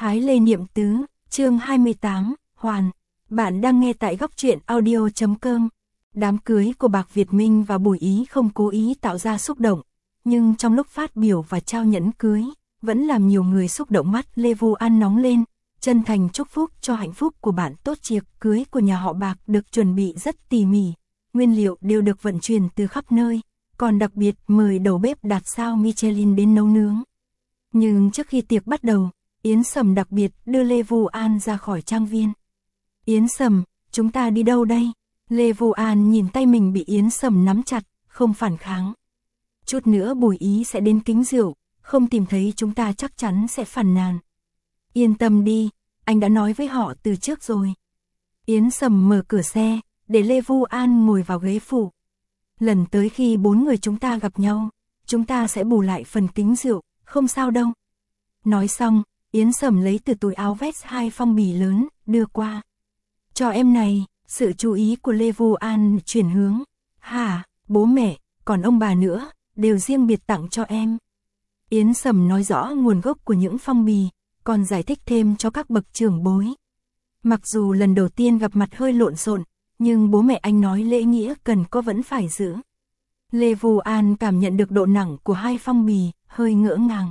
Hái Lê Niệm Tứ, chương 28, Hoàn. Bạn đang nghe tại góc truyện audio.com. Đám cưới của Bạc Việt Minh và Bùi Ý không cố ý tạo ra xúc động, nhưng trong lúc phát biểu và trao nhẫn cưới, vẫn làm nhiều người xúc động. Mắt Lê Vu An nóng lên, chân thành chúc phúc cho hạnh phúc của bạn tốt. Tiệc cưới của nhà họ Bạc được chuẩn bị rất tỉ mỉ, nguyên liệu đều được vận chuyển từ khắp nơi, còn đặc biệt mời đầu bếp đạt sao Michelin đến nấu nướng. Nhưng trước khi tiệc bắt đầu, Yến Sầm đặc biệt đưa Lê Vu An ra khỏi trang viên. Yến Sầm, chúng ta đi đâu đây? Lê Vu An nhìn tay mình bị Yến Sầm nắm chặt, không phản kháng. Chút nữa Bùi Ý sẽ đến kính rượu, không tìm thấy chúng ta chắc chắn sẽ phàn nàn. Yên tâm đi, anh đã nói với họ từ trước rồi. Yến Sầm mở cửa xe, để Lê Vu An ngồi vào ghế phụ. Lần tới khi 4 người chúng ta gặp nhau, chúng ta sẽ bù lại phần kính rượu, không sao đâu. Nói xong, Yến Sầm lấy từ túi áo vest 2 phong bì lớn, đưa qua. Cho em này. Sự chú ý của Lê Vu An chuyển hướng. Hả, bố mẹ, còn ông bà nữa, đều riêng biệt tặng cho em. Yến Sầm nói rõ nguồn gốc của những phong bì, còn giải thích thêm cho các bậc trưởng bối. Mặc dù lần đầu tiên gặp mặt hơi lộn xộn, nhưng bố mẹ anh nói lễ nghĩa cần có vẫn phải giữ. Lê Vu An cảm nhận được độ nặng của 2 phong bì, hơi ngỡ ngàng.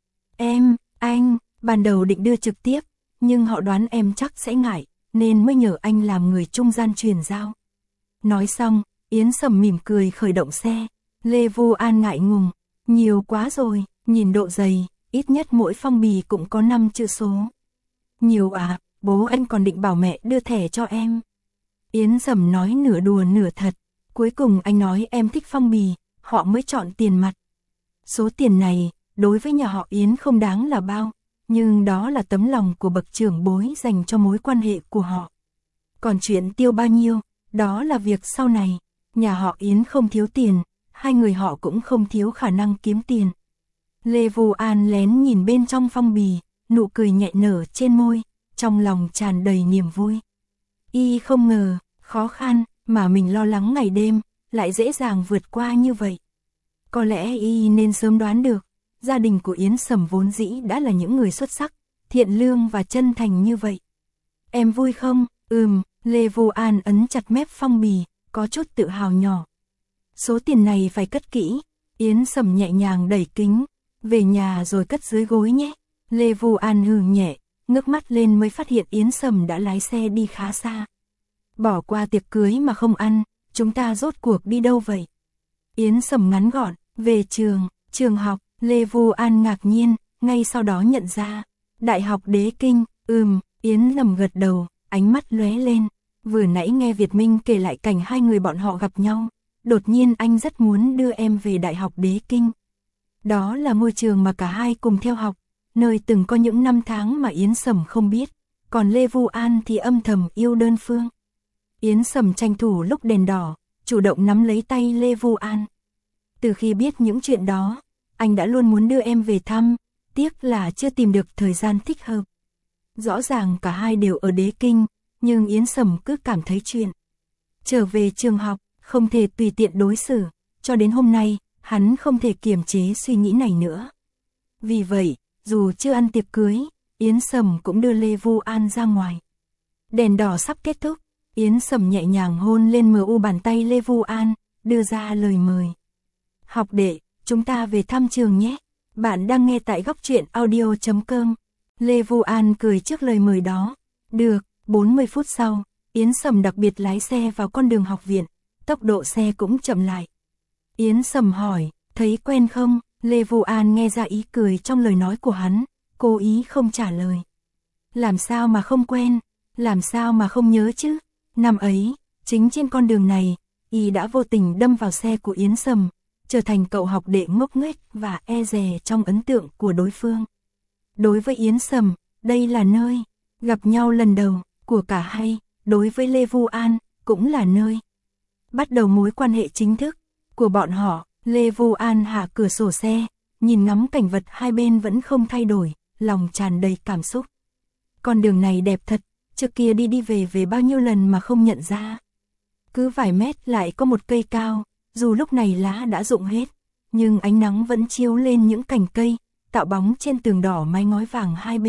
Anh, ban đầu định đưa trực tiếp, nhưng họ đoán em chắc sẽ ngại, nên mới nhờ anh làm người trung gian truyền giao. Nói xong, Yến Sầm mỉm cười khởi động xe. Lê Vu An ngại ngùng, nhiều quá rồi, nhìn độ dày, ít nhất mỗi phong bì cũng có 5 chữ số. Nhiều à, bố anh còn định bảo mẹ đưa thẻ cho em. Yến Sầm nói nửa đùa nửa thật, cuối cùng anh nói em thích phong bì, họ mới chọn tiền mặt. Số tiền này, đối với nhà họ Yến không đáng là bao, nhưng đó là tấm lòng của bậc trưởng bối dành cho mối quan hệ của họ. Còn chuyện tiêu bao nhiêu, đó là việc sau này. Nhà họ Yến không thiếu tiền, hai người họ cũng không thiếu khả năng kiếm tiền. Lê Vu An lén nhìn bên trong phong bì, nụ cười nhẹ nở trên môi, trong lòng tràn đầy niềm vui. Y không ngờ, khó khăn mà mình lo lắng ngày đêm, lại dễ dàng vượt qua như vậy. Có lẽ Y nên sớm đoán được, gia đình của Yến Sầm vốn dĩ đã là những người xuất sắc, thiện lương và chân thành như vậy. Em vui không? Lê Vu An ấn chặt mép phong bì, có chút tự hào nhỏ. Số tiền này phải cất kỹ. Yến Sầm nhẹ nhàng đẩy kính, về nhà rồi cất dưới gối nhé. Lê Vu An hừ nhẹ, ngước mắt lên mới phát hiện Yến Sầm đã lái xe đi khá xa. Bỏ qua tiệc cưới mà không ăn, chúng ta rốt cuộc đi đâu vậy? Yến Sầm ngắn gọn, về trường học. Lê Vu An ngạc nhiên, ngay sau đó nhận ra. Đại học Đế Kinh, Yến Sầm gật đầu, ánh mắt lóe lên. Vừa nãy nghe Việt Minh kể lại cảnh hai người bọn họ gặp nhau, đột nhiên anh rất muốn đưa em về Đại học Đế Kinh. Đó là ngôi trường mà cả hai cùng theo học, nơi từng có những năm tháng mà Yến Sầm không biết, còn Lê Vu An thì âm thầm yêu đơn phương. Yến Sầm tranh thủ lúc đèn đỏ, chủ động nắm lấy tay Lê Vu An. Từ khi biết những chuyện đó, anh đã luôn muốn đưa em về thăm, tiếc là chưa tìm được thời gian thích hợp. Rõ ràng cả hai đều ở Đế Kinh, nhưng Yến Sầm cứ cảm thấy chuyện trở về trường học, không thể tùy tiện đối xử, cho đến hôm nay, hắn không thể kiềm chế suy nghĩ này nữa. Vì vậy, dù chưa ăn tiệc cưới, Yến Sầm cũng đưa Lê Vu An ra ngoài. Đèn đỏ sắp kết thúc, Yến Sầm nhẹ nhàng hôn lên bàn tay Lê Vu An, đưa ra lời mời. Học đệ, chúng ta về thăm trường nhé. Bạn đang nghe tại góc truyện audio.com. Lê Vu An cười trước lời mời đó. Được, 40 phút sau, Yến Sầm đặc biệt lái xe vào con đường học viện, tốc độ xe cũng chậm lại. Yến Sầm hỏi, thấy quen không? Lê Vu An nghe ra ý cười trong lời nói của hắn, cố ý không trả lời. Làm sao mà không quen, làm sao mà không nhớ chứ? Năm ấy, chính trên con đường này, Y đã vô tình đâm vào xe của Yến Sầm, trở thành cậu học đệ ngốc nghếch và e dè trong ấn tượng của đối phương. Đối với Yến Sầm, đây là nơi gặp nhau lần đầu của cả hai, đối với Lê Vu An cũng là nơi bắt đầu mối quan hệ chính thức của bọn họ. Lê Vu An hạ cửa sổ xe, nhìn ngắm cảnh vật hai bên vẫn không thay đổi, lòng tràn đầy cảm xúc. Con đường này đẹp thật, trước kia đi về bao nhiêu lần mà không nhận ra. Cứ vài mét lại có một cây cao, dù lúc này lá đã rụng hết, nhưng ánh nắng vẫn chiếu lên những cành cây, tạo bóng trên tường đỏ mái ngói vàng hai bên,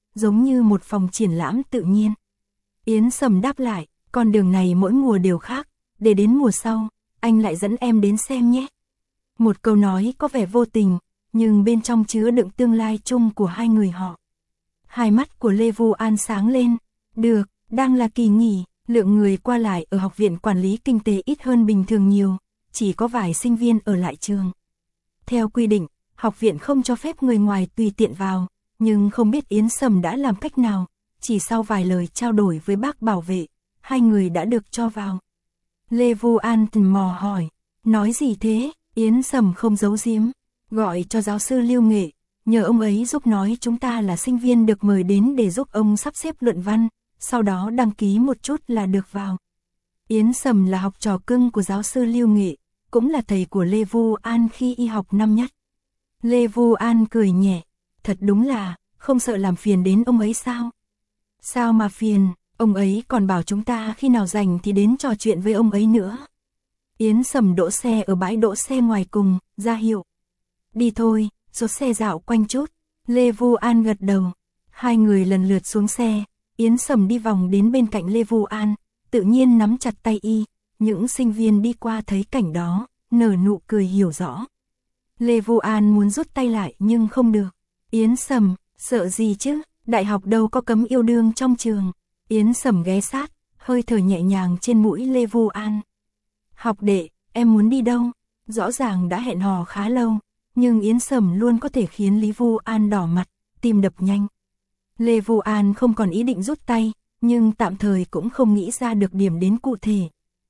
giống như một phòng triển lãm tự nhiên. Yến Sầm đáp lại, con đường này mỗi mùa đều khác, để đến mùa sau, anh lại dẫn em đến xem nhé. Một câu nói có vẻ vô tình, nhưng bên trong chứa đựng tương lai chung của hai người họ. Hai mắt của Lê Vu An sáng lên, được, đang là kỳ nghỉ, lượng người qua lại ở Học viện Quản lý Kinh tế ít hơn bình thường nhiều, chỉ có vài sinh viên ở lại trường. Theo quy định, học viện không cho phép người ngoài tùy tiện vào, nhưng không biết Yến Sầm đã làm cách nào, chỉ sau vài lời trao đổi với bác bảo vệ, hai người đã được cho vào. Lê Vu An tò mò hỏi, nói gì thế? Yến Sầm không giấu giếm, gọi cho giáo sư Lưu Nghệ, nhờ ông ấy giúp nói chúng ta là sinh viên được mời đến để giúp ông sắp xếp luận văn, sau đó đăng ký một chút là được vào. Yến Sầm là học trò cưng của giáo sư Lưu Nghệ, cũng là thầy của Lê Vu An khi y học năm nhất. Lê Vu An cười nhẹ, thật đúng là, không sợ làm phiền đến ông ấy sao? Sao mà phiền, ông ấy còn bảo chúng ta khi nào rảnh thì đến trò chuyện với ông ấy nữa. Yến Sầm đỗ xe ở bãi đỗ xe ngoài cùng, ra hiệu. Đi thôi, rốt xe dạo quanh chút. Lê Vu An gật đầu. Hai người lần lượt xuống xe, Yến Sầm đi vòng đến bên cạnh Lê Vu An, tự nhiên nắm chặt tay y. Những sinh viên đi qua thấy cảnh đó, nở nụ cười hiểu rõ. Lê Vu An muốn rút tay lại nhưng không được. Yến Sầm, sợ gì chứ, đại học đâu có cấm yêu đương trong trường. Yến Sầm ghé sát, hơi thở nhẹ nhàng trên mũi Lê Vu An. Học đệ, em muốn đi đâu? Rõ ràng đã hẹn hò khá lâu, nhưng Yến Sầm luôn có thể khiến Lý Vu An đỏ mặt, tim đập nhanh. Lê Vu An không còn ý định rút tay, nhưng tạm thời cũng không nghĩ ra được điểm đến cụ thể.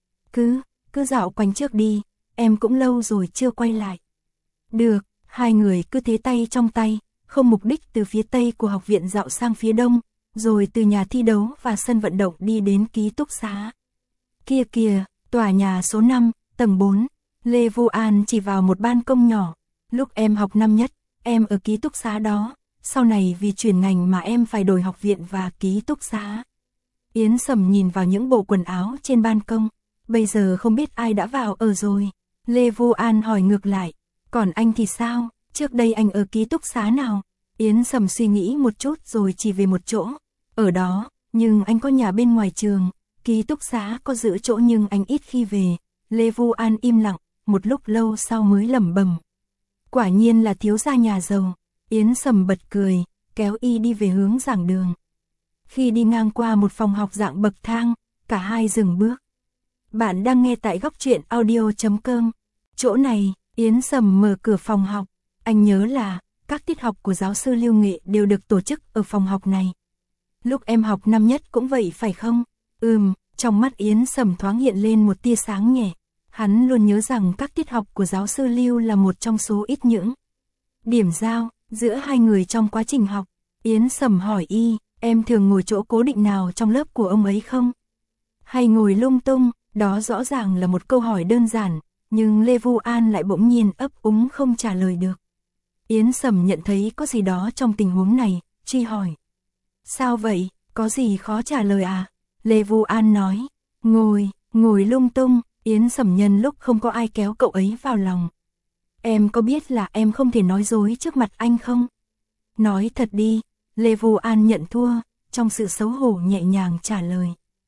Cứ dạo quanh trước đi, em cũng lâu rồi chưa quay lại. Được, hai người cứ thế tay trong tay, không mục đích từ phía tây của học viện dạo sang phía đông, rồi từ nhà thi đấu và sân vận động đi đến ký túc xá. Kia kìa, tòa nhà số 5, tầng 4, Lê Vu An chỉ vào một ban công nhỏ. Lúc em học năm nhất, em ở ký túc xá đó, sau này vì chuyển ngành mà em phải đổi học viện và ký túc xá. Yến Sầm nhìn vào những bộ quần áo trên ban công, bây giờ không biết ai đã vào ở rồi. Lê Vu An hỏi ngược lại, còn anh thì sao, trước đây anh ở ký túc xá nào? Yến Sầm suy nghĩ một chút rồi chỉ về một chỗ, ở đó, nhưng anh có nhà bên ngoài trường, ký túc xá có giữ chỗ nhưng anh ít khi về. Lê Vu An im lặng, một lúc lâu sau mới lẩm bẩm. Quả nhiên là thiếu gia nhà giàu. Yến Sầm bật cười, kéo y đi về hướng giảng đường. Khi đi ngang qua một phòng học dạng bậc thang, cả hai dừng bước. Bạn đang nghe tại góc truyện audio.com. Chỗ này, Yến Sầm mở cửa phòng học. Anh nhớ là, các tiết học của giáo sư Lưu Nghệ đều được tổ chức ở phòng học này. Lúc em học năm nhất cũng vậy phải không? Trong mắt Yến Sầm thoáng hiện lên một tia sáng nhẹ. Hắn luôn nhớ rằng các tiết học của giáo sư Lưu là một trong số ít những điểm giao giữa hai người trong quá trình học. Yến Sầm hỏi y, em thường ngồi chỗ cố định nào trong lớp của ông ấy không? Hay ngồi lung tung? Đó rõ ràng là một câu hỏi đơn giản, nhưng Lê Vu An lại bỗng nhiên ấp úng không trả lời được. Yến Sầm nhận thấy có gì đó trong tình huống này, truy hỏi. Sao vậy, có gì khó trả lời à? Lê Vu An nói, ngồi lung tung. Yến Sầm nhân lúc không có ai kéo cậu ấy vào lòng. Em có biết là em không thể nói dối trước mặt anh không? Nói thật đi, Lê Vu An nhận thua, trong sự xấu hổ nhẹ nhàng trả lời.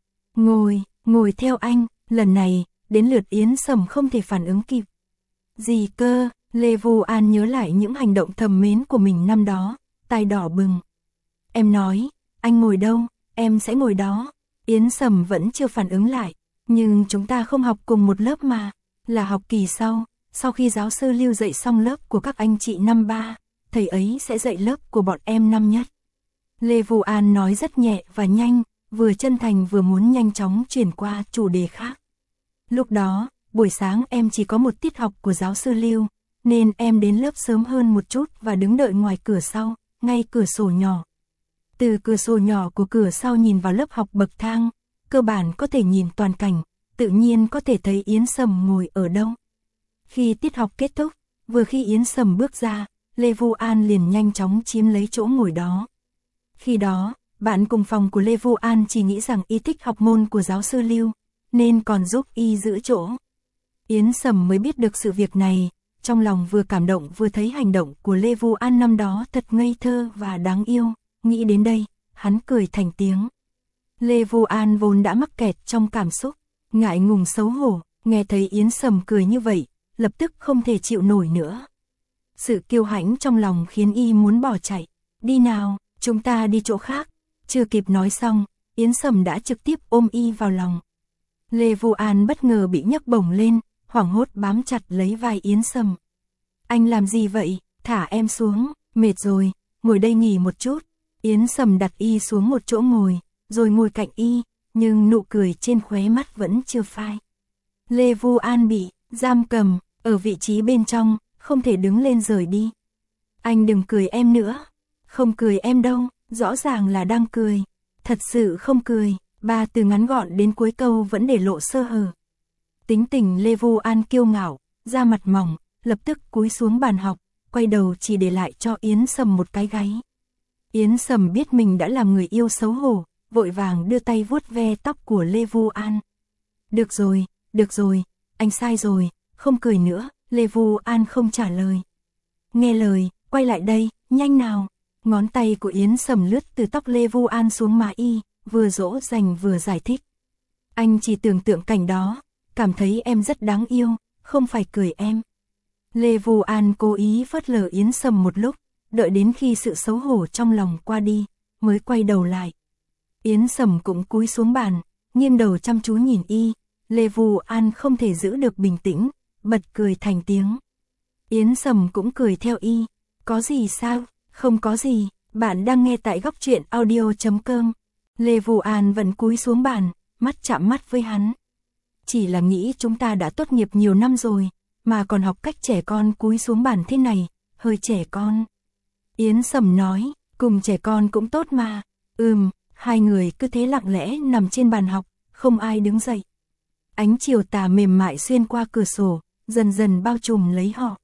Ngồi theo anh, lần này, đến lượt Yến Sầm không thể phản ứng kịp. Gì cơ? Lê Vu An nhớ lại những hành động thầm mến của mình năm đó, tai đỏ bừng. Em nói, anh ngồi đâu, em sẽ ngồi đó. Yến Sầm vẫn chưa phản ứng lại. Nhưng chúng ta không học cùng một lớp mà, là học kỳ sau khi giáo sư Lưu dạy xong lớp của các anh chị năm 3, thầy ấy sẽ dạy lớp của bọn em năm nhất. Lê Vu An nói rất nhẹ và nhanh, vừa chân thành vừa muốn nhanh chóng chuyển qua chủ đề khác. Lúc đó, buổi sáng em chỉ có một tiết học của giáo sư Lưu, nên em đến lớp sớm hơn một chút và đứng đợi ngoài cửa sau, ngay cửa sổ nhỏ. Từ cửa sổ nhỏ của cửa sau nhìn vào lớp học bậc thang, cơ bản có thể nhìn toàn cảnh, tự nhiên có thể thấy Yến Sầm ngồi ở đâu. Khi tiết học kết thúc, vừa khi Yến Sầm bước ra, Lê Vu An liền nhanh chóng chiếm lấy chỗ ngồi đó. Khi đó, bạn cùng phòng của Lê Vu An chỉ nghĩ rằng y thích học môn của giáo sư Lưu, nên còn giúp y giữ chỗ. Yến Sầm mới biết được sự việc này, trong lòng vừa cảm động vừa thấy hành động của Lê Vu An năm đó thật ngây thơ và đáng yêu. Nghĩ đến đây, hắn cười thành tiếng. Lê Vu An vốn đã mắc kẹt trong cảm xúc, ngại ngùng xấu hổ, nghe thấy Yến Sầm cười như vậy, lập tức không thể chịu nổi nữa. Sự kiêu hãnh trong lòng khiến y muốn bỏ chạy. Đi nào, chúng ta đi chỗ khác. Chưa kịp nói xong, Yến Sầm đã trực tiếp ôm y vào lòng. Lê Vu An bất ngờ bị nhấc bổng lên, hoảng hốt bám chặt lấy vai Yến Sầm. Anh làm gì vậy? Thả em xuống, mệt rồi, ngồi đây nghỉ một chút. Yến Sầm đặt y xuống một chỗ ngồi, rồi ngồi cạnh y, nhưng nụ cười trên khóe mắt vẫn chưa phai. Lê Vu An bị giam cầm ở vị trí bên trong, không thể đứng lên rời đi. Anh đừng cười em nữa. Không cười em đâu, rõ ràng là đang cười. Thật sự không cười, 3 từ ngắn gọn đến cuối câu vẫn để lộ sơ hở. Tính tình Lê Vu An kiêu ngạo, da mặt mỏng, lập tức cúi xuống bàn học, quay đầu chỉ để lại cho Yến Sầm một cái gáy. Yến Sầm biết mình đã làm người yêu xấu hổ, vội vàng đưa tay vuốt ve tóc của Lê Vu An. Được rồi, anh sai rồi, không cười nữa. Lê Vu An không trả lời. Nghe lời, quay lại đây, nhanh nào. Ngón tay của Yến Sầm lướt từ tóc Lê Vu An xuống má y, vừa dỗ dành vừa giải thích. Anh chỉ tưởng tượng cảnh đó, cảm thấy em rất đáng yêu, không phải cười em. Lê Vu An cố ý phớt lờ Yến Sầm một lúc, đợi đến khi sự xấu hổ trong lòng qua đi, mới quay đầu lại. Yến Sầm cũng cúi xuống bàn, nghiêng đầu chăm chú nhìn y. Lê Vu An không thể giữ được bình tĩnh, bật cười thành tiếng. Yến Sầm cũng cười theo y. Có gì sao? Không có gì, bạn đang nghe tại góc truyện audio.com. Lê Vu An vẫn cúi xuống bàn, mắt chạm mắt với hắn. Chỉ là nghĩ chúng ta đã tốt nghiệp nhiều năm rồi, mà còn học cách trẻ con cúi xuống bàn thế này, hơi trẻ con. Yến Sầm nói, cùng trẻ con cũng tốt mà. Hai người cứ thế lặng lẽ nằm trên bàn học, không ai đứng dậy. Ánh chiều tà mềm mại xuyên qua cửa sổ, dần dần bao trùm lấy họ.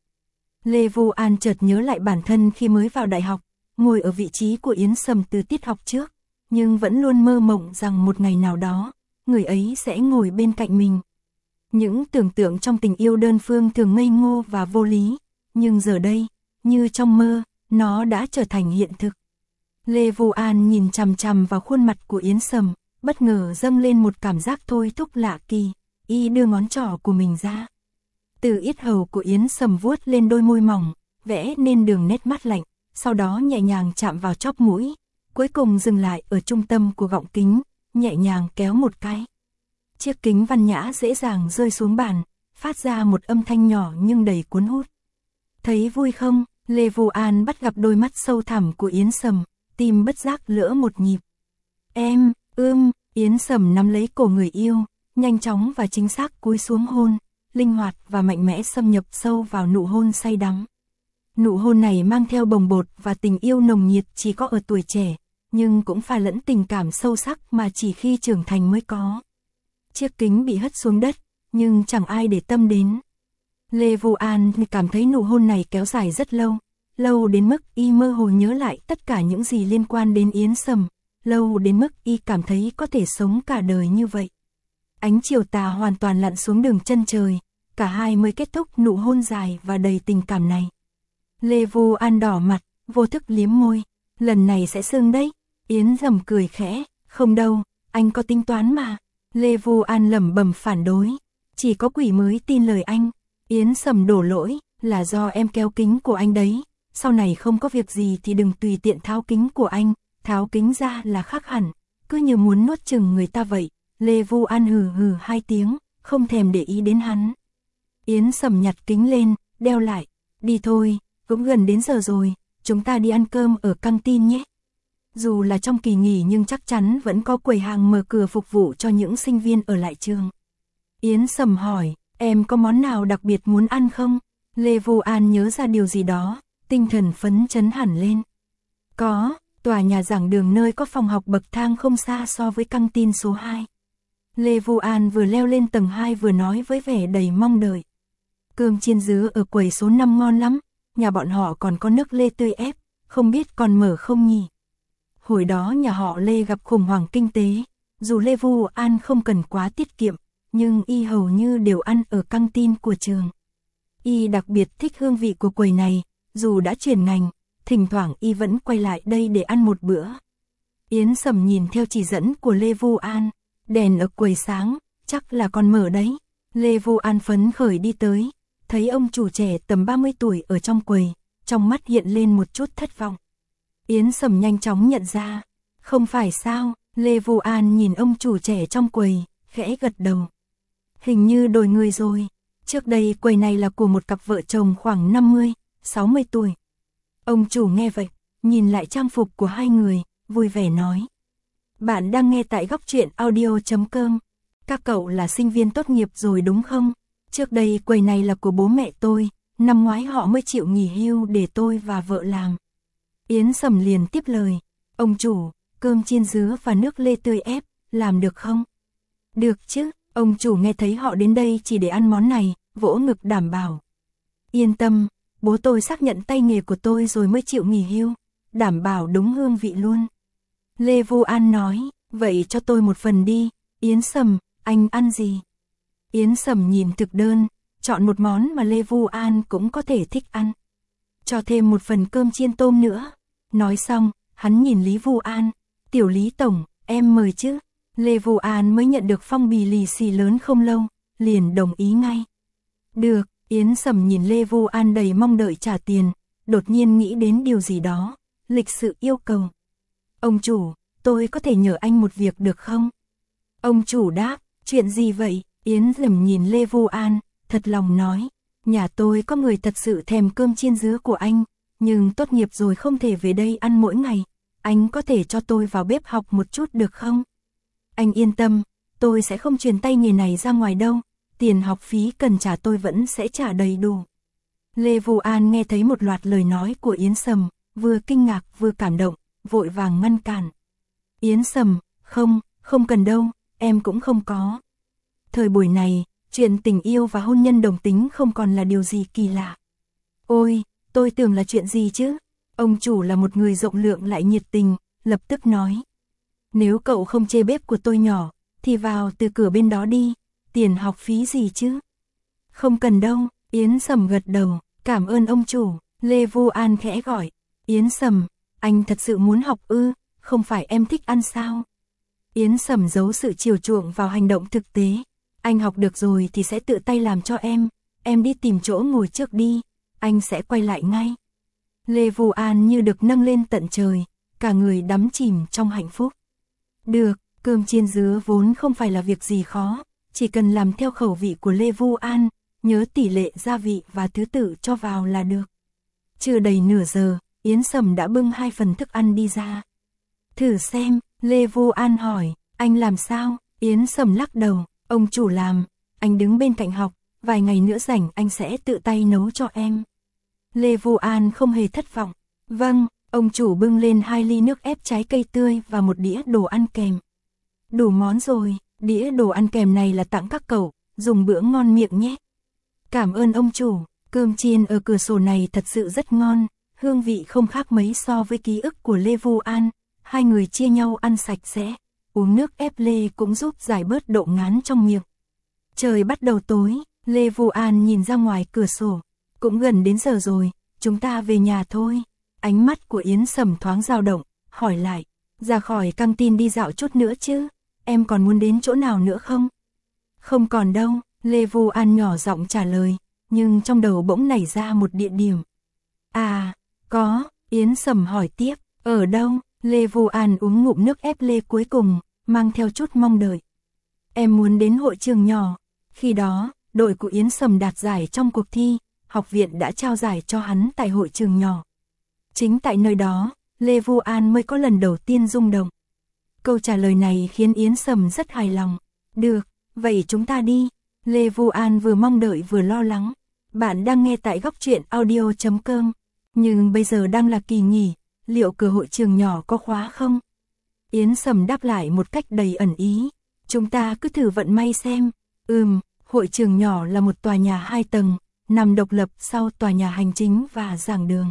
Lê Vu An chợt nhớ lại bản thân khi mới vào đại học, ngồi ở vị trí của Yến Sầm từ tiết học trước, nhưng vẫn luôn mơ mộng rằng một ngày nào đó, người ấy sẽ ngồi bên cạnh mình. Những tưởng tượng trong tình yêu đơn phương thường ngây ngô và vô lý, nhưng giờ đây, như trong mơ, nó đã trở thành hiện thực. Lê Vu An nhìn chằm chằm vào khuôn mặt của Yến Sầm, bất ngờ dâng lên một cảm giác thôi thúc lạ kỳ. Y đưa ngón trỏ của mình ra. Từ yết hầu của Yến Sầm vuốt lên đôi môi mỏng, vẽ nên đường nét mát lạnh, sau đó nhẹ nhàng chạm vào chóp mũi, cuối cùng dừng lại ở trung tâm của gọng kính, nhẹ nhàng kéo một cái. Chiếc kính văn nhã dễ dàng rơi xuống bàn, phát ra một âm thanh nhỏ nhưng đầy cuốn hút. Thấy vui không? Lê Vu An bắt gặp đôi mắt sâu thẳm của Yến Sầm, tim bất giác lỡ một nhịp. Em, Yến Sầm nắm lấy cổ người yêu, nhanh chóng và chính xác cúi xuống hôn, linh hoạt và mạnh mẽ xâm nhập sâu vào nụ hôn say đắm. Nụ hôn này mang theo bồng bột và tình yêu nồng nhiệt chỉ có ở tuổi trẻ, nhưng cũng pha lẫn tình cảm sâu sắc mà chỉ khi trưởng thành mới có. Chiếc kính bị hất xuống đất, nhưng chẳng ai để tâm đến. Lê Vu An cảm thấy nụ hôn này kéo dài rất lâu, lâu đến mức y mơ hồ nhớ lại tất cả những gì liên quan đến Yến Sầm, lâu đến mức y cảm thấy có thể sống cả đời như vậy. Ánh chiều tà hoàn toàn lặn xuống đường chân trời, cả hai mới kết thúc nụ hôn dài và đầy tình cảm này. Lê Vu An đỏ mặt, vô thức liếm môi, lần này sẽ sưng đấy. Yến Sầm cười khẽ, không đâu, anh có tính toán mà. Lê Vu An lẩm bẩm phản đối, chỉ có quỷ mới tin lời anh. Yến Sầm đổ lỗi, là do em kéo kính của anh đấy, sau này không có việc gì thì đừng tùy tiện tháo kính của anh, tháo kính ra là khác hẳn, cứ như muốn nuốt chửng người ta vậy. Lê Vu An hừ hừ 2 tiếng, không thèm để ý đến hắn. Yến Sầm nhặt kính lên, đeo lại, đi thôi, cũng gần đến giờ rồi, chúng ta đi ăn cơm ở căng tin nhé. Dù là trong kỳ nghỉ nhưng chắc chắn vẫn có quầy hàng mở cửa phục vụ cho những sinh viên ở lại trường. Yến Sầm hỏi, em có món nào đặc biệt muốn ăn không? Lê Vu An nhớ ra điều gì đó, tinh thần phấn chấn hẳn lên. Có, tòa nhà giảng đường nơi có phòng học bậc thang không xa so với căng tin số 2. Lê Vu An vừa leo lên tầng 2 vừa nói với vẻ đầy mong đợi. Cơm chiên dứa ở quầy số 5 ngon lắm, nhà bọn họ còn có nước lê tươi ép, không biết còn mở không nhỉ? Hồi đó nhà họ Lê gặp khủng hoảng kinh tế, dù Lê Vu An không cần quá tiết kiệm, nhưng y hầu như đều ăn ở căng tin của trường. Y đặc biệt thích hương vị của quầy này, dù đã chuyển ngành, thỉnh thoảng y vẫn quay lại đây để ăn một bữa. Yến Sầm nhìn theo chỉ dẫn của Lê Vu An, đèn ở quầy sáng, chắc là còn mở đấy. Lê Vu An phấn khởi đi tới, thấy ông chủ trẻ tầm 30 tuổi ở trong quầy, trong mắt hiện lên một chút thất vọng. Yến Sầm nhanh chóng nhận ra, không phải sao, Lê Vu An nhìn ông chủ trẻ trong quầy, khẽ gật đầu. Hình như đổi người rồi, trước đây quầy này là của một cặp vợ chồng khoảng 50, 60 tuổi. Ông chủ nghe vậy, nhìn lại trang phục của hai người, vui vẻ nói. Bạn đang nghe tại góc truyện audio.com. Các cậu là sinh viên tốt nghiệp rồi đúng không? Trước đây quầy này là của bố mẹ tôi, năm ngoái họ mới chịu nghỉ hưu để tôi và vợ làm. Yến Sầm liền tiếp lời. Ông chủ, cơm chiên dứa và nước lê tươi ép, làm được không? Được chứ, ông chủ nghe thấy họ đến đây chỉ để ăn món này, vỗ ngực đảm bảo. Yên tâm, bố tôi xác nhận tay nghề của tôi rồi mới chịu nghỉ hưu, đảm bảo đúng hương vị luôn. Lê Vu An nói, vậy cho tôi một phần đi. Yến Sầm, anh ăn gì? Yến Sầm nhìn thực đơn, chọn một món mà Lê Vu An cũng có thể thích ăn. Cho thêm một phần cơm chiên tôm nữa. Nói xong, hắn nhìn Lý Vu An, tiểu Lý tổng, em mời chứ. Lê Vu An mới nhận được phong bì lì xì lớn không lâu, liền đồng ý ngay. Được, Yến Sầm nhìn Lê Vu An đầy mong đợi trả tiền, đột nhiên nghĩ đến điều gì đó, lịch sự yêu cầu. Ông chủ, tôi có thể nhờ anh một việc được không? Ông chủ đáp, chuyện gì vậy? Yến Sầm nhìn Lê Vu An, thật lòng nói, nhà tôi có người thật sự thèm cơm chiên dứa của anh, nhưng tốt nghiệp rồi không thể về đây ăn mỗi ngày, anh có thể cho tôi vào bếp học một chút được không? Anh yên tâm, tôi sẽ không truyền tay nghề này ra ngoài đâu, tiền học phí cần trả tôi vẫn sẽ trả đầy đủ. Lê Vu An nghe thấy một loạt lời nói của Yến Sầm, vừa kinh ngạc vừa cảm động, vội vàng ngăn cản. Yến Sầm, không cần đâu, em cũng không có. Thời buổi này, chuyện tình yêu và hôn nhân đồng tính không còn là điều gì kỳ lạ. Ôi, tôi tưởng là chuyện gì chứ? Ông chủ là một người rộng lượng lại nhiệt tình, lập tức nói. Nếu cậu không chê bếp của tôi nhỏ, thì vào từ cửa bên đó đi, tiền học phí gì chứ? Không cần đâu, Yến Sầm gật đầu, cảm ơn ông chủ. Lê Vu An khẽ gọi, Yến Sầm, anh thật sự muốn học ư, không phải em thích ăn sao? Yến Sầm giấu sự chiều chuộng vào hành động thực tế, anh học được rồi thì sẽ tự tay làm cho em đi tìm chỗ ngồi trước đi, anh sẽ quay lại ngay. Lê Vu An như được nâng lên tận trời, cả người đắm chìm trong hạnh phúc. Được, cơm chiên dứa vốn không phải là việc gì khó, chỉ cần làm theo khẩu vị của Lê Vu An, nhớ tỷ lệ gia vị và thứ tự cho vào là được. Chưa đầy nửa giờ, Yến Sầm đã bưng 2 phần thức ăn đi ra. Thử xem, Lê Vu An hỏi, anh làm sao? Yến Sầm lắc đầu, ông chủ làm, anh đứng bên cạnh học, vài ngày nữa rảnh anh sẽ tự tay nấu cho em. Lê Vu An không hề thất vọng. Vâng, ông chủ bưng lên 2 ly nước ép trái cây tươi và một đĩa đồ ăn kèm. Đủ món rồi, đĩa đồ ăn kèm này là tặng các cậu, dùng bữa ngon miệng nhé. Cảm ơn ông chủ, cơm chiên ở cửa sổ này thật sự rất ngon, hương vị không khác mấy so với ký ức của Lê Vu An. Hai người chia nhau ăn sạch sẽ, uống nước ép lê cũng giúp giải bớt độ ngán trong miệng. Trời bắt đầu tối, Lê Vu An nhìn ra ngoài cửa sổ, cũng gần đến giờ rồi, chúng ta về nhà thôi. Ánh mắt của Yến Sầm thoáng dao động, hỏi lại, ra khỏi căng tin đi dạo chút nữa chứ, em còn muốn đến chỗ nào nữa không? Không còn đâu, Lê Vu An nhỏ giọng trả lời, nhưng trong đầu bỗng nảy ra một địa điểm. À, có, Yến Sầm hỏi tiếp, ở đâu? Lê Vu An uống ngụm nước ép lê cuối cùng, mang theo chút mong đợi. Em muốn đến hội trường nhỏ, khi đó, đội của Yến Sầm đạt giải trong cuộc thi, học viện đã trao giải cho hắn tại hội trường nhỏ. Chính tại nơi đó, Lê Vu An mới có lần đầu tiên rung động. Câu trả lời này khiến Yến Sầm rất hài lòng. Được, vậy chúng ta đi. Lê Vu An vừa mong đợi vừa lo lắng. Bạn đang nghe tại góc truyện audio.com. Nhưng bây giờ đang là kỳ nghỉ, liệu cửa hội trường nhỏ có khóa không? Yến Sầm đáp lại một cách đầy ẩn ý. Chúng ta cứ thử vận may xem. Hội trường nhỏ là một tòa nhà 2 tầng, nằm độc lập sau tòa nhà hành chính và giảng đường.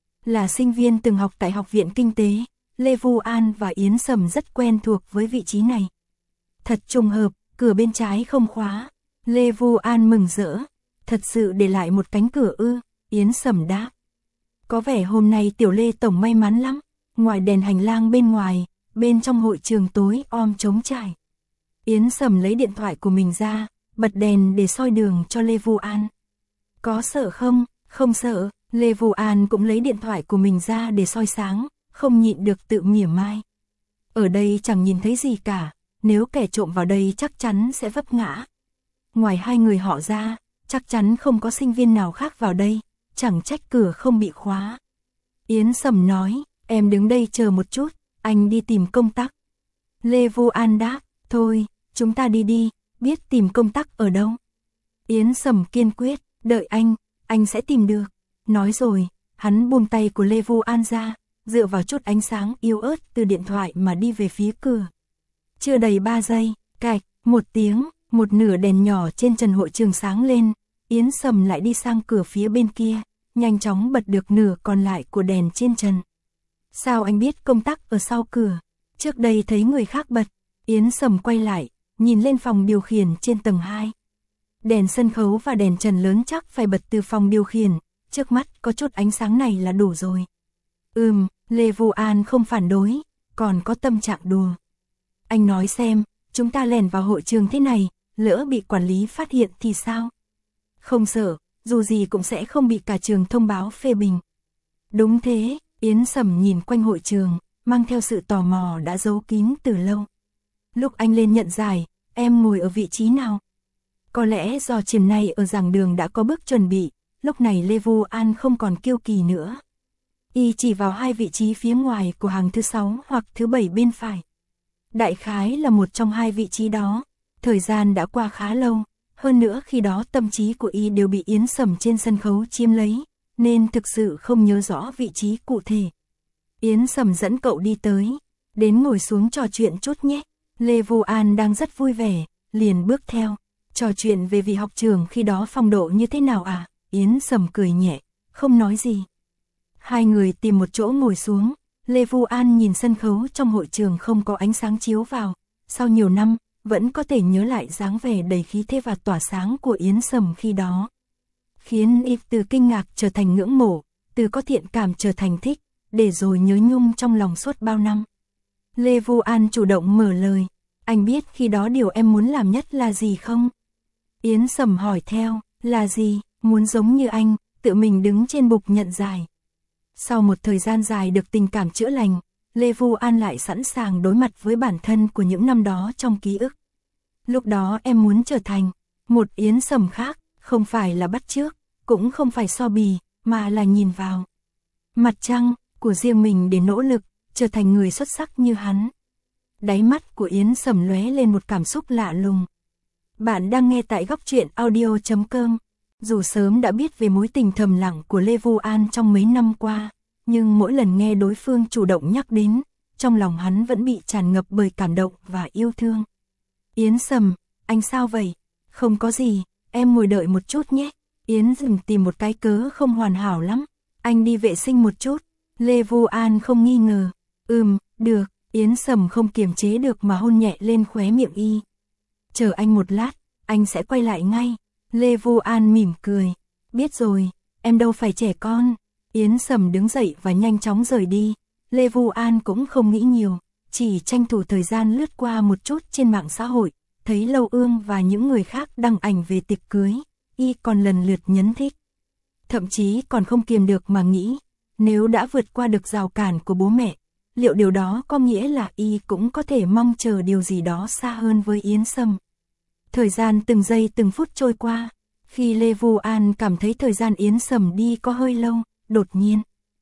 Là sinh viên từng học tại Học viện Kinh tế, Lê Vu An và Yến Sầm rất quen thuộc với vị trí này. Thật trùng hợp, cửa bên trái không khóa. Lê Vu An mừng rỡ. Thật sự để lại một cánh cửa ư? Yến Sầm đáp. Có vẻ hôm nay tiểu Lê tổng may mắn lắm. Ngoài đèn hành lang bên ngoài, bên trong hội trường tối om trống trải. Yến Sầm lấy điện thoại của mình ra, bật đèn để soi đường cho Lê Vu An. Có sợ không? Không sợ. Lê Vu An cũng lấy điện thoại của mình ra để soi sáng, không nhịn được tự mỉa mai. Ở đây chẳng nhìn thấy gì cả, nếu kẻ trộm vào đây chắc chắn sẽ vấp ngã. Ngoài hai người họ ra, chắc chắn không có sinh viên nào khác vào đây, chẳng trách cửa không bị khóa. Yến Sầm nói, em đứng đây chờ một chút, anh đi tìm công tắc. Lê Vu An đáp, thôi, chúng ta đi đi, biết tìm công tắc ở đâu. Yến Sầm kiên quyết, đợi anh sẽ tìm được. Nói rồi, hắn buông tay của Lê Vu An ra, dựa vào chút ánh sáng yếu ớt từ điện thoại mà đi về phía cửa. Chưa đầy 3 giây, cạch, một tiếng, một nửa đèn nhỏ trên trần hội trường sáng lên, Yến Sầm lại đi sang cửa phía bên kia, nhanh chóng bật được nửa còn lại của đèn trên trần. Sao anh biết công tắc ở sau cửa? Trước đây thấy người khác bật. Yến Sầm quay lại, nhìn lên phòng điều khiển trên tầng 2. Đèn sân khấu và đèn trần lớn chắc phải bật từ phòng điều khiển, trước mắt có chút ánh sáng này là đủ rồi. Lê Vu An không phản đối, còn có tâm trạng đùa. Anh nói xem, chúng ta lẻn vào hội trường thế này, lỡ bị quản lý phát hiện thì sao? Không sợ, dù gì cũng sẽ không bị cả trường thông báo phê bình. Đúng thế, Yến Sầm nhìn quanh hội trường, mang theo sự tò mò đã giấu kín từ lâu. Lúc anh lên nhận giải, em ngồi ở vị trí nào? Có lẽ do chiều nay ở giảng đường đã có bước chuẩn bị, lúc này Lê Vu An không còn kiêu kỳ nữa. Y chỉ vào hai vị trí phía ngoài của hàng thứ 6 hoặc thứ 7 bên phải. Đại khái là một trong hai vị trí đó, thời gian đã qua khá lâu, hơn nữa khi đó tâm trí của Y đều bị Yến Sầm trên sân khấu chiếm lấy, nên thực sự không nhớ rõ vị trí cụ thể. Yến Sầm dẫn cậu đi tới, đến ngồi xuống trò chuyện chút nhé. Lê Vu An đang rất vui vẻ, liền bước theo, trò chuyện về vị học trường khi đó phong độ như thế nào à? Yến Sầm cười nhẹ, không nói gì. Hai người tìm một chỗ ngồi xuống, Lê Vu An nhìn sân khấu trong hội trường không có ánh sáng chiếu vào, sau nhiều năm, vẫn có thể nhớ lại dáng vẻ đầy khí thế và tỏa sáng của Yến Sầm khi đó. Khiến Y từ kinh ngạc trở thành ngưỡng mộ, từ có thiện cảm trở thành thích, để rồi nhớ nhung trong lòng suốt bao năm. Lê Vu An chủ động mở lời, anh biết khi đó điều em muốn làm nhất là gì không? Yến Sầm hỏi theo, là gì? Muốn giống như anh, tự mình đứng trên bục nhận giải. Sau một thời gian dài được tình cảm chữa lành, Lê Vu An lại sẵn sàng đối mặt với bản thân của những năm đó trong ký ức. Lúc đó em muốn trở thành một Yến Sầm khác, không phải là bắt chước, cũng không phải so bì, mà là nhìn vào mặt trăng của riêng mình để nỗ lực, trở thành người xuất sắc như hắn. Đáy mắt của Yến Sầm lóe lên một cảm xúc lạ lùng. Bạn đang nghe tại góc truyện audio.com. Dù sớm đã biết về mối tình thầm lặng của Lê Vu An trong mấy năm qua, nhưng mỗi lần nghe đối phương chủ động nhắc đến, trong lòng hắn vẫn bị tràn ngập bởi cảm động và yêu thương. Yến Sầm, anh sao vậy? Không có gì, em ngồi đợi một chút nhé. Yến Sầm tìm một cái cớ không hoàn hảo lắm. Anh đi vệ sinh một chút. Lê Vu An không nghi ngờ. Được. Yến Sầm không kiềm chế được mà hôn nhẹ lên khóe miệng Y. Chờ anh một lát, anh sẽ quay lại ngay. Lê Vu An mỉm cười. Biết rồi, em đâu phải trẻ con. Yến Sầm đứng dậy và nhanh chóng rời đi. Lê Vu An cũng không nghĩ nhiều, chỉ tranh thủ thời gian lướt qua một chút trên mạng xã hội, thấy Lâu Ương và những người khác đăng ảnh về tiệc cưới, Y còn lần lượt nhấn thích. Thậm chí còn không kiềm được mà nghĩ, nếu đã vượt qua được rào cản của bố mẹ, liệu điều đó có nghĩa là Y cũng có thể mong chờ điều gì đó xa hơn với Yến Sầm. Thời gian từng giây từng phút trôi qua, khi Lê Vu An cảm thấy thời gian Yến Sầm đi có hơi lâu, đột nhiên.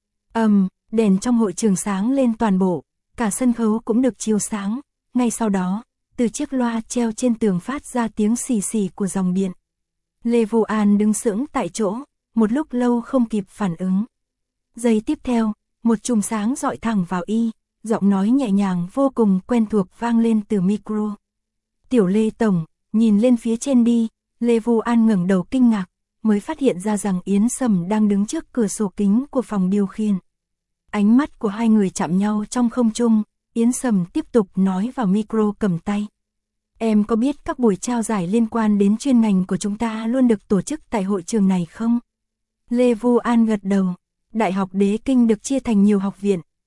Đèn trong hội trường sáng lên toàn bộ, cả sân khấu cũng được chiếu sáng, ngay sau đó, từ chiếc loa treo trên tường phát ra tiếng xì xì của dòng điện. Lê Vu An đứng sững tại chỗ, một lúc lâu không kịp phản ứng. Giây tiếp theo, một chùm sáng dọi thẳng vào Y, giọng nói nhẹ nhàng vô cùng quen thuộc vang lên từ micro. Tiểu Lê Tổng, nhìn lên phía trên đi. Lê Vu An ngẩng đầu kinh ngạc, mới phát hiện ra rằng Yến Sầm đang đứng trước cửa sổ kính của phòng điều khiển. Ánh mắt của hai người chạm nhau trong không trung, Yến Sầm tiếp tục nói vào micro cầm tay. Em có biết các buổi trao giải liên quan đến chuyên ngành của chúng ta luôn được tổ chức tại hội trường này không? Lê Vu An gật đầu. Đại học Đế Kinh được chia thành nhiều học viện,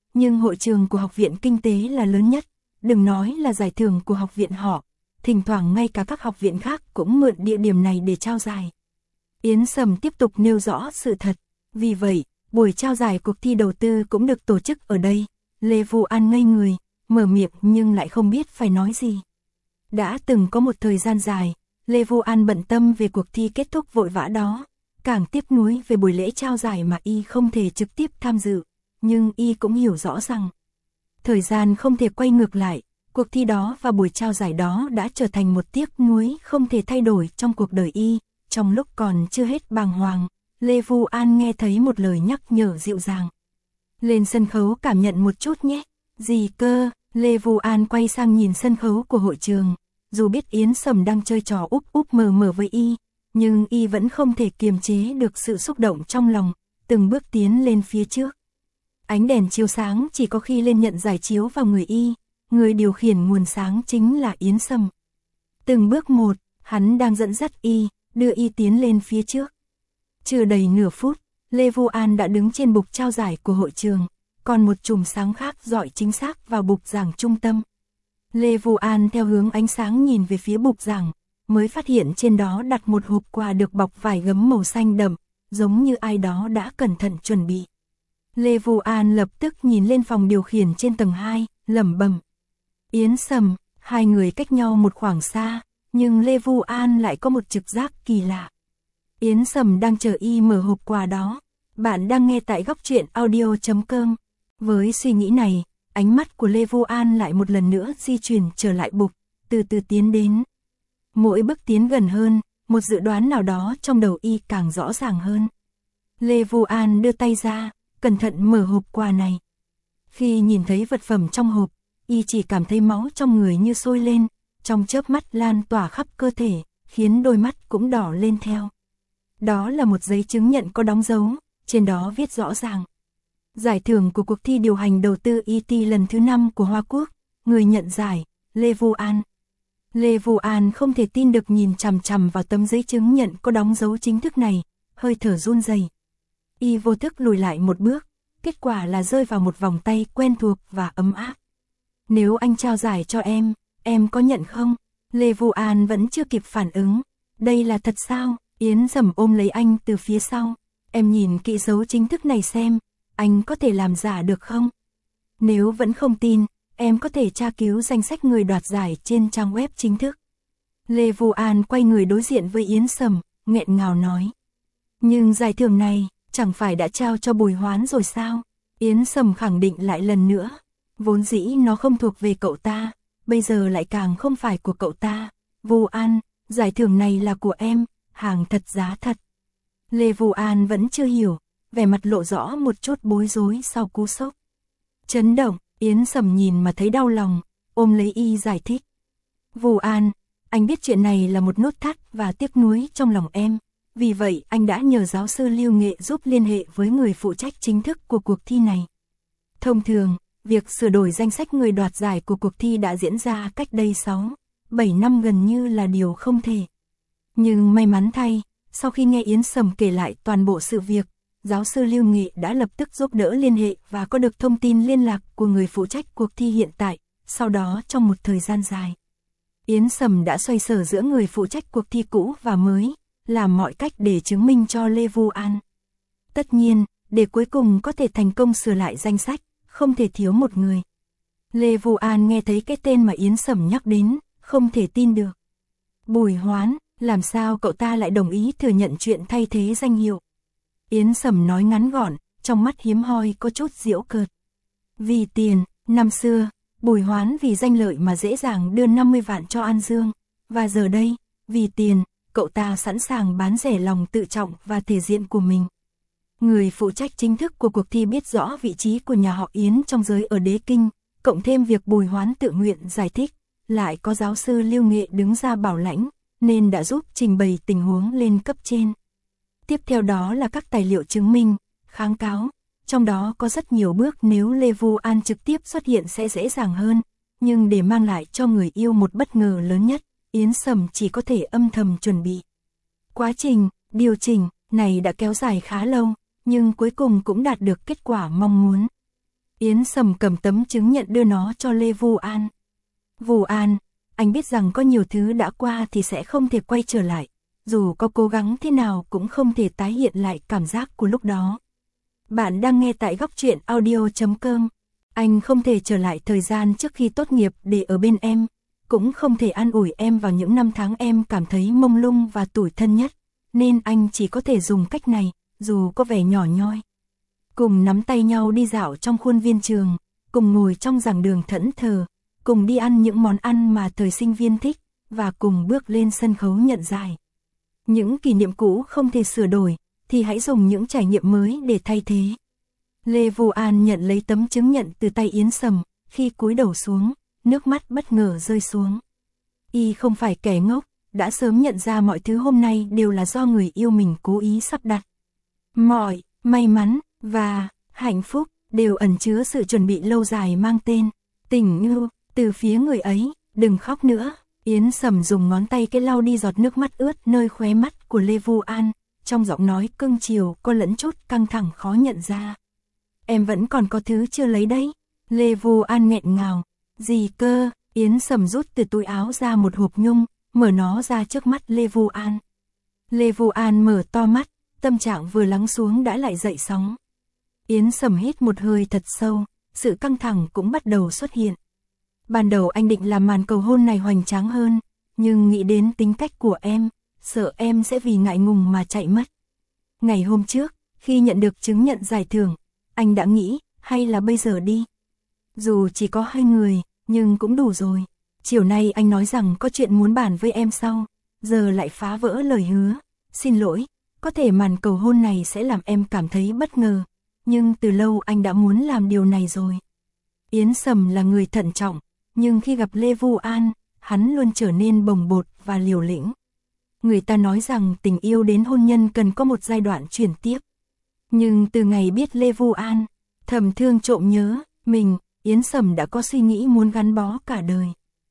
nhưng hội trường của Học viện Kinh tế là lớn nhất, đừng nói là giải thưởng của học viện họ, thỉnh thoảng ngay cả các học viện khác cũng mượn địa điểm này để trao giải. Yến Sầm tiếp tục nêu rõ sự thật, vì vậy, buổi trao giải cuộc thi đầu tư cũng được tổ chức ở đây. Lê Vu An ngây người, mở miệng nhưng lại không biết phải nói gì. Đã từng có một thời gian dài, Lê Vu An bận tâm về cuộc thi kết thúc vội vã đó, càng tiếc nuối về buổi lễ trao giải mà y không thể trực tiếp tham dự, nhưng y cũng hiểu rõ rằng thời gian không thể quay ngược lại, cuộc thi đó và buổi trao giải đó đã trở thành một tiếc nuối không thể thay đổi trong cuộc đời y. Trong lúc còn chưa hết bàng hoàng, Lê Vu An nghe thấy một lời nhắc nhở dịu dàng. Lên sân khấu cảm nhận một chút nhé. Gì cơ? Lê Vu An quay sang nhìn sân khấu của hội trường. Dù biết Yến Sầm đang chơi trò úp úp mờ mờ với y, nhưng y vẫn không thể kiềm chế được sự xúc động trong lòng, từng bước tiến lên phía trước. Ánh đèn chiếu sáng chỉ có khi lên nhận giải chiếu vào người y, người điều khiển nguồn sáng chính là Yến Sầm. Từng bước một, hắn đang dẫn dắt y, đưa y tiến lên phía trước. Chưa đầy nửa phút, Lê Vu An đã đứng trên bục trao giải của hội trường, còn một chùm sáng khác dọi chính xác vào bục giảng trung tâm. Lê Vu An theo hướng ánh sáng nhìn về phía bục giảng, mới phát hiện trên đó đặt một hộp quà được bọc vải gấm màu xanh đậm, giống như ai đó đã cẩn thận chuẩn bị. Lê Vu An lập tức nhìn lên phòng điều khiển trên tầng 2, lẩm bẩm. Yến Sầm, hai người cách nhau một khoảng xa, nhưng Lê Vu An lại có một trực giác kỳ lạ. Yến Sầm đang chờ y mở hộp quà đó. Bạn đang nghe tại góc truyện audio.com. Với suy nghĩ này, ánh mắt của Lê Vu An lại một lần nữa di chuyển trở lại bục, từ từ tiến đến. Mỗi bước tiến gần hơn, một dự đoán nào đó trong đầu y càng rõ ràng hơn. Lê Vu An đưa tay ra, cẩn thận mở hộp quà này. Khi nhìn thấy vật phẩm trong hộp, y chỉ cảm thấy máu trong người như sôi lên, trong chớp mắt lan tỏa khắp cơ thể, khiến đôi mắt cũng đỏ lên theo. Đó là một giấy chứng nhận có đóng dấu, trên đó viết rõ ràng. Giải thưởng của cuộc thi điều hành đầu tư ET lần thứ 5 của Hoa Quốc, người nhận giải, Lê Vu An. Lê Vu An không thể tin được nhìn chằm chằm vào tấm giấy chứng nhận có đóng dấu chính thức này, hơi thở run rẩy. Y vô thức lùi lại một bước, kết quả là rơi vào một vòng tay quen thuộc và ấm áp. Nếu anh trao giải cho em có nhận không? Lê Vu An vẫn chưa kịp phản ứng. Đây là thật sao? Yến Sầm ôm lấy anh từ phía sau. Em nhìn kỹ dấu chính thức này xem, anh có thể làm giả được không? Nếu vẫn không tin, em có thể tra cứu danh sách người đoạt giải trên trang web chính thức. Lê Vu An quay người đối diện với Yến Sầm, nghẹn ngào nói. Nhưng giải thưởng này, chẳng phải đã trao cho Bùi Hoán rồi sao? Yến Sầm khẳng định lại lần nữa. Vốn dĩ nó không thuộc về cậu ta, bây giờ lại càng không phải của cậu ta. Vu An, giải thưởng này là của em, hàng thật giá thật. Lê Vu An vẫn chưa hiểu, vẻ mặt lộ rõ một chút bối rối sau cú sốc. Chấn động, Yến Sầm nhìn mà thấy đau lòng, ôm lấy y giải thích. Vu An, anh biết chuyện này là một nút thắt và tiếc nuối trong lòng em, vì vậy anh đã nhờ giáo sư Lưu Nghệ giúp liên hệ với người phụ trách chính thức của cuộc thi này. Thông thường, việc sửa đổi danh sách người đoạt giải của cuộc thi đã diễn ra cách đây 6-7 năm gần như là điều không thể. Nhưng may mắn thay, sau khi nghe Yến Sầm kể lại toàn bộ sự việc, giáo sư Lưu Nghệ đã lập tức giúp đỡ liên hệ và có được thông tin liên lạc của người phụ trách cuộc thi hiện tại. Sau đó trong một thời gian dài, Yến Sầm đã xoay sở giữa người phụ trách cuộc thi cũ và mới, làm mọi cách để chứng minh cho Lê Vu An. Tất nhiên, để cuối cùng có thể thành công sửa lại danh sách, không thể thiếu một người. Lê Vu An nghe thấy cái tên mà Yến Sầm nhắc đến, không thể tin được. Bùi Hoán, làm sao cậu ta lại đồng ý thừa nhận chuyện thay thế danh hiệu? Yến Sầm nói ngắn gọn, trong mắt hiếm hoi có chút giễu cợt. Vì tiền, năm xưa, Bùi Hoán vì danh lợi mà dễ dàng đưa 50 vạn cho An Dương, và giờ đây, vì tiền, cậu ta sẵn sàng bán rẻ lòng tự trọng và thể diện của mình. Người phụ trách chính thức của cuộc thi biết rõ vị trí của nhà họ Yến trong giới ở Đế Kinh, cộng thêm việc Bùi Hoán tự nguyện giải thích, lại có giáo sư Lưu Nghệ đứng ra bảo lãnh, nên đã giúp trình bày tình huống lên cấp trên. Tiếp theo đó là các tài liệu chứng minh, kháng cáo, trong đó có rất nhiều bước nếu Lê Vu An trực tiếp xuất hiện sẽ dễ dàng hơn, nhưng để mang lại cho người yêu một bất ngờ lớn nhất, Yến Sầm chỉ có thể âm thầm chuẩn bị. Quá trình, điều chỉnh này đã kéo dài khá lâu, nhưng cuối cùng cũng đạt được kết quả mong muốn. Yến Sầm cầm tấm chứng nhận đưa nó cho Lê Vu An. Vu An, anh biết rằng có nhiều thứ đã qua thì sẽ không thể quay trở lại. Dù có cố gắng thế nào cũng không thể tái hiện lại cảm giác của lúc đó. Bạn đang nghe tại góc truyện audio.com. Anh không thể trở lại thời gian trước khi tốt nghiệp để ở bên em, cũng không thể an ủi em vào những năm tháng em cảm thấy mông lung và tủi thân nhất, nên anh chỉ có thể dùng cách này, dù có vẻ nhỏ nhoi. Cùng nắm tay nhau đi dạo trong khuôn viên trường, cùng ngồi trong giảng đường thẫn thờ, cùng đi ăn những món ăn mà thời sinh viên thích, và cùng bước lên sân khấu nhận giải. Những kỷ niệm cũ không thể sửa đổi, thì hãy dùng những trải nghiệm mới để thay thế. Lê Vu An nhận lấy tấm chứng nhận từ tay Yến Sầm, khi cúi đầu xuống, nước mắt bất ngờ rơi xuống. Y không phải kẻ ngốc, đã sớm nhận ra mọi thứ hôm nay đều là do người yêu mình cố ý sắp đặt. Mọi may mắn và hạnh phúc đều ẩn chứa sự chuẩn bị lâu dài mang tên tình yêu từ phía người ấy. Đừng khóc nữa. Yến Sầm dùng ngón tay cái lau đi giọt nước mắt ướt nơi khóe mắt của Lê Vu An, trong giọng nói cưng chiều có lẫn chút căng thẳng khó nhận ra. Em vẫn còn có thứ chưa lấy đấy. Lê Vu An nghẹn ngào. Gì cơ? Yến Sầm rút từ túi áo ra một hộp nhung, mở nó ra trước mắt Lê Vu An. Lê Vu An mở to mắt, tâm trạng vừa lắng xuống đã lại dậy sóng. Yến Sầm hít một hơi thật sâu, sự căng thẳng cũng bắt đầu xuất hiện. Ban đầu anh định làm màn cầu hôn này hoành tráng hơn, nhưng nghĩ đến tính cách của em, sợ em sẽ vì ngại ngùng mà chạy mất. Ngày hôm trước, khi nhận được chứng nhận giải thưởng, anh đã nghĩ, hay là bây giờ đi. Dù chỉ có 2 người, nhưng cũng đủ rồi. Chiều nay anh nói rằng có chuyện muốn bàn với em sau, giờ lại phá vỡ lời hứa. Xin lỗi, có thể màn cầu hôn này sẽ làm em cảm thấy bất ngờ, nhưng từ lâu anh đã muốn làm điều này rồi. Yến Sầm là người thận trọng, nhưng khi gặp Lê Vu An, hắn luôn trở nên bồng bột và liều lĩnh. Người ta nói rằng tình yêu đến hôn nhân cần có một giai đoạn chuyển tiếp. Nhưng từ ngày biết Lê Vu An, thầm thương trộm nhớ mình, Yến Sầm đã có suy nghĩ muốn gắn bó cả đời.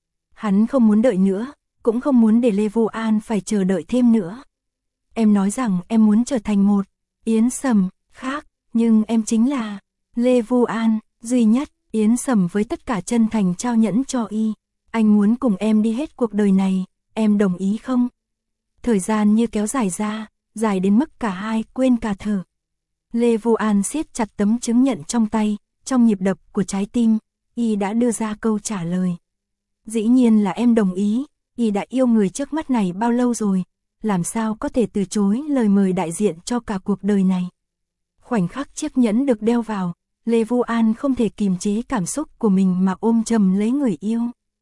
Hắn không muốn đợi nữa, cũng không muốn để Lê Vu An phải chờ đợi thêm nữa. Em nói rằng em muốn trở thành một Yến Sầm khác, nhưng em chính là Lê Vu An duy nhất. Yến Sầm với tất cả chân thành trao nhẫn cho y. Anh muốn cùng em đi hết cuộc đời này, em đồng ý không? Thời gian như kéo dài ra, dài đến mức cả hai quên cả thở. Lê Vu An siết chặt tấm chứng nhận trong tay, trong nhịp đập của trái tim, y đã đưa ra câu trả lời. Dĩ nhiên là em đồng ý, y đã yêu người trước mắt này bao lâu rồi, làm sao có thể từ chối lời mời đại diện cho cả cuộc đời này. Khoảnh khắc chiếc nhẫn được đeo vào, Lê Vu An không thể kìm chế cảm xúc của mình mà ôm chầm lấy người yêu.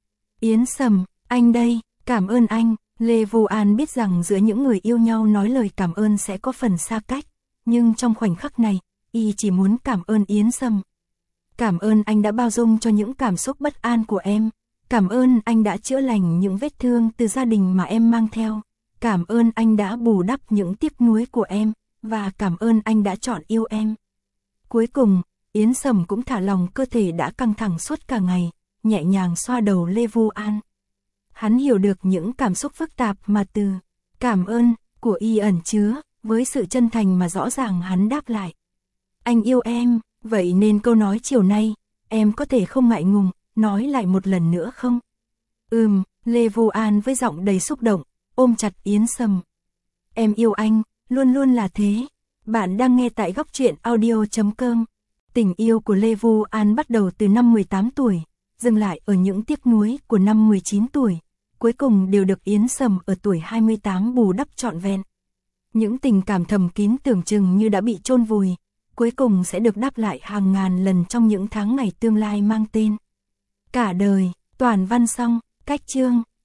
Yến Sầm, anh đây, cảm ơn anh. Lê Vu An biết rằng giữa những người yêu nhau nói lời cảm ơn sẽ có phần xa cách, nhưng trong khoảnh khắc này, y chỉ muốn cảm ơn Yến Sầm. Cảm ơn anh đã bao dung cho những cảm xúc bất an của em. Cảm ơn anh đã chữa lành những vết thương từ gia đình mà em mang theo. Cảm ơn anh đã bù đắp những tiếc nuối của em, và cảm ơn anh đã chọn yêu em. Cuối cùng, Yến Sầm cũng thả lòng cơ thể đã căng thẳng suốt cả ngày, nhẹ nhàng xoa đầu Lê Vu An. Hắn hiểu được những cảm xúc phức tạp mà từ cảm ơn của y ẩn chứa, với sự chân thành mà rõ ràng hắn đáp lại. Anh yêu em, vậy nên câu nói chiều nay, em có thể không ngại ngùng, nói lại một lần nữa không? Lê Vu An với giọng đầy xúc động, ôm chặt Yến Sầm. Em yêu anh, luôn luôn là thế. Bạn đang nghe tại góc truyện audio.com. Tình yêu của Lê Vu An bắt đầu từ năm 18 tuổi, dừng lại ở những tiếc nuối của năm 19 tuổi, cuối cùng đều được Yến Sầm ở tuổi 28 bù đắp trọn vẹn. Những tình cảm thầm kín tưởng chừng như đã bị chôn vùi, cuối cùng sẽ được đáp lại hàng ngàn lần trong những tháng ngày tương lai mang tên cả đời. Toàn văn xong, cách chương.